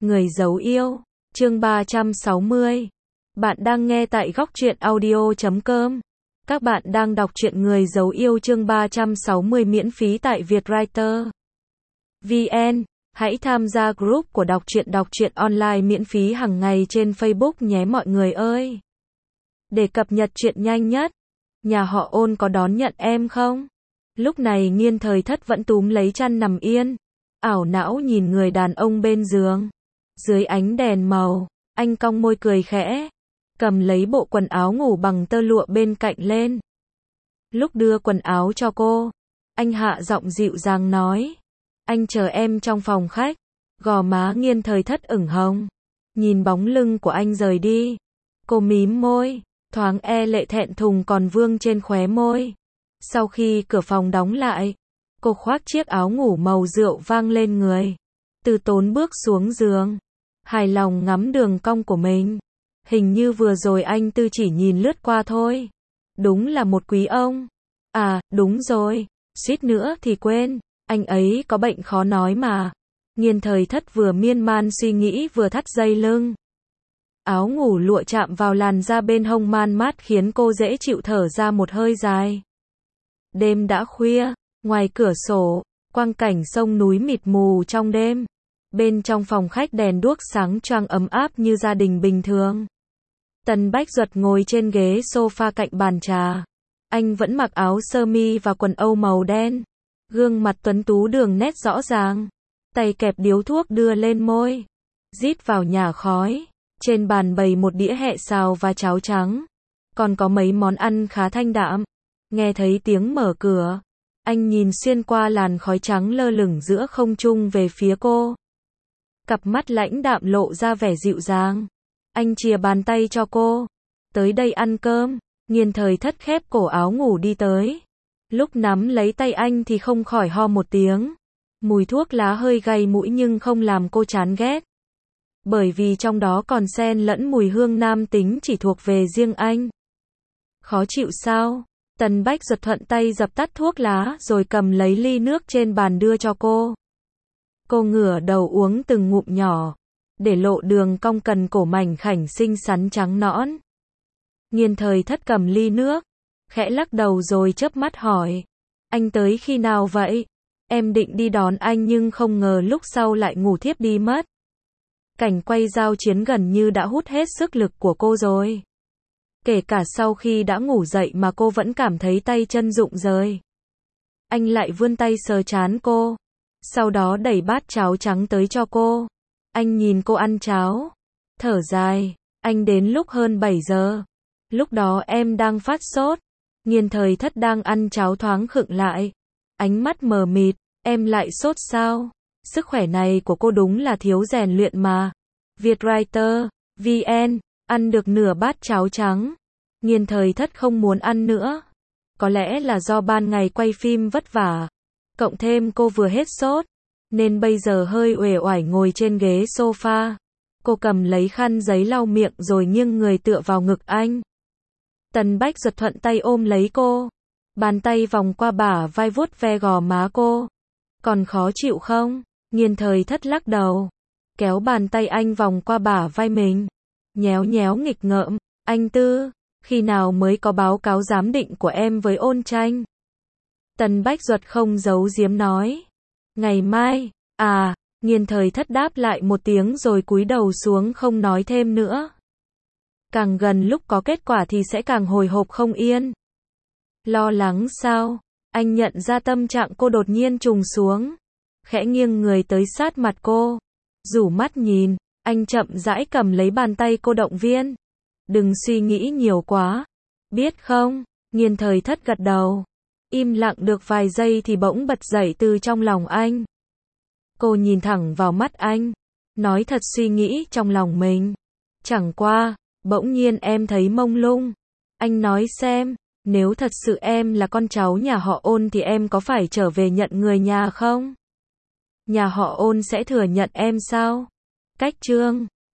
Người giấu yêu, chương 360. Bạn đang nghe tại góc truyện audio.com. Các bạn đang đọc truyện Người giấu yêu chương 360 miễn phí tại Vietwriter VN. Hãy tham gia group của đọc truyện online miễn phí hàng ngày trên Facebook nhé mọi người ơi. Để cập nhật chuyện nhanh nhất. Nhà họ Ôn có đón nhận em không? Lúc này Nghiên Thời Thất vẫn túm lấy chăn nằm yên, ảo não nhìn người đàn ông bên giường. Dưới ánh đèn màu, anh cong môi cười khẽ, cầm lấy bộ quần áo ngủ bằng tơ lụa bên cạnh lên. Lúc đưa quần áo cho cô, anh hạ giọng dịu dàng nói, anh chờ em trong phòng khách. Gò má Nghiên Thời Thất ửng hồng, nhìn bóng lưng của anh rời đi. Cô mím môi, thoáng e lệ thẹn thùng còn vương trên khóe môi. Sau khi cửa phòng đóng lại, cô khoác chiếc áo ngủ màu rượu vang lên người, từ tốn bước xuống giường, hài lòng ngắm đường cong của mình. Hình như vừa rồi anh Tư chỉ nhìn lướt qua thôi. Đúng là một quý ông. À, đúng rồi, suýt nữa thì quên, anh ấy có bệnh khó nói mà. Nghiên Thời Thất vừa miên man suy nghĩ vừa thắt dây lưng. Áo ngủ lụa chạm vào làn da bên hông man mát khiến cô dễ chịu thở ra một hơi dài. Đêm đã khuya, ngoài cửa sổ, quang cảnh sông núi mịt mù trong đêm. Bên trong phòng khách đèn đuốc sáng choang ấm áp như gia đình bình thường. Tần Bách Duật ngồi trên ghế sofa cạnh bàn trà. Anh vẫn mặc áo sơ mi và quần âu màu đen. Gương mặt tuấn tú đường nét rõ ràng. Tay kẹp điếu thuốc đưa lên môi. Rít vào nhả khói. Trên bàn bày một đĩa hẹ xào và cháo trắng. Còn có mấy món ăn khá thanh đạm. Nghe thấy tiếng mở cửa, anh nhìn xuyên qua làn khói trắng lơ lửng giữa không trung về phía cô. Cặp mắt lãnh đạm lộ ra vẻ dịu dàng. Anh chìa bàn tay cho cô. Tới đây ăn cơm. Nghiên Thời Thất khép cổ áo ngủ đi tới. Lúc nắm lấy tay anh thì không khỏi ho một tiếng. Mùi thuốc lá hơi gay mũi nhưng không làm cô chán ghét. Bởi vì trong đó còn xen lẫn mùi hương nam tính chỉ thuộc về riêng anh. Khó chịu sao? Tần Bách Duật thuận tay dập tắt thuốc lá rồi cầm lấy ly nước trên bàn đưa cho cô. Cô ngửa đầu uống từng ngụm nhỏ, để lộ đường cong cần cổ mảnh khảnh xinh xắn trắng nõn. Nghiên Thời Thất cầm ly nước, khẽ lắc đầu rồi chớp mắt hỏi, anh tới khi nào vậy? Em định đi đón anh nhưng không ngờ lúc sau lại ngủ thiếp đi mất. Cảnh quay giao chiến gần như đã hút hết sức lực của cô rồi. Kể cả sau khi đã ngủ dậy mà cô vẫn cảm thấy tay chân rụng rời. Anh lại vươn tay sờ trán cô. Sau đó đẩy bát cháo trắng tới cho cô. Anh nhìn cô ăn cháo. Thở dài. Anh đến lúc hơn 7 giờ. Lúc đó em đang phát sốt. Nghiên Thời Thất đang ăn cháo thoáng khựng lại. Ánh mắt mờ mịt. Em lại sốt sao? Sức khỏe này của cô đúng là thiếu rèn luyện mà. Vietwriter VN. Ăn được nửa bát cháo trắng. Nghiên Thời Thất không muốn ăn nữa. Có lẽ là do ban ngày quay phim vất vả. Cộng thêm cô vừa hết sốt. Nên bây giờ hơi uể oải ngồi trên ghế sofa. Cô cầm lấy khăn giấy lau miệng rồi nghiêng người tựa vào ngực anh. Tần Bách Duật thuận tay ôm lấy cô. Bàn tay vòng qua bả vai vuốt ve gò má cô. Còn khó chịu không? Nghiên Thời Thất lắc đầu. Kéo bàn tay anh vòng qua bả vai mình. Nhéo nhéo nghịch ngợm. Anh Tư, khi nào mới có báo cáo giám định của em với Ôn Tranh? Tần Bách Duật không giấu giếm nói. Ngày mai. À, Nghiên Thời Thất đáp lại một tiếng rồi cúi đầu xuống không nói thêm nữa. Càng gần lúc có kết quả thì sẽ càng hồi hộp không yên. Lo lắng sao? Anh nhận ra tâm trạng cô đột nhiên trùng xuống. Khẽ nghiêng người tới sát mặt cô. Rủ mắt nhìn, anh chậm rãi cầm lấy bàn tay cô động viên. Đừng suy nghĩ nhiều quá. Biết không? Nghiên Thời Thất gật đầu. Im lặng được vài giây thì bỗng bật dậy từ trong lòng anh. Cô nhìn thẳng vào mắt anh. Nói thật suy nghĩ trong lòng mình. Chẳng qua, bỗng nhiên em thấy mông lung. Anh nói xem, nếu thật sự em là con cháu nhà họ Ôn thì em có phải trở về nhận người nhà không? Nhà họ Ôn sẽ thừa nhận em sao? Cách chương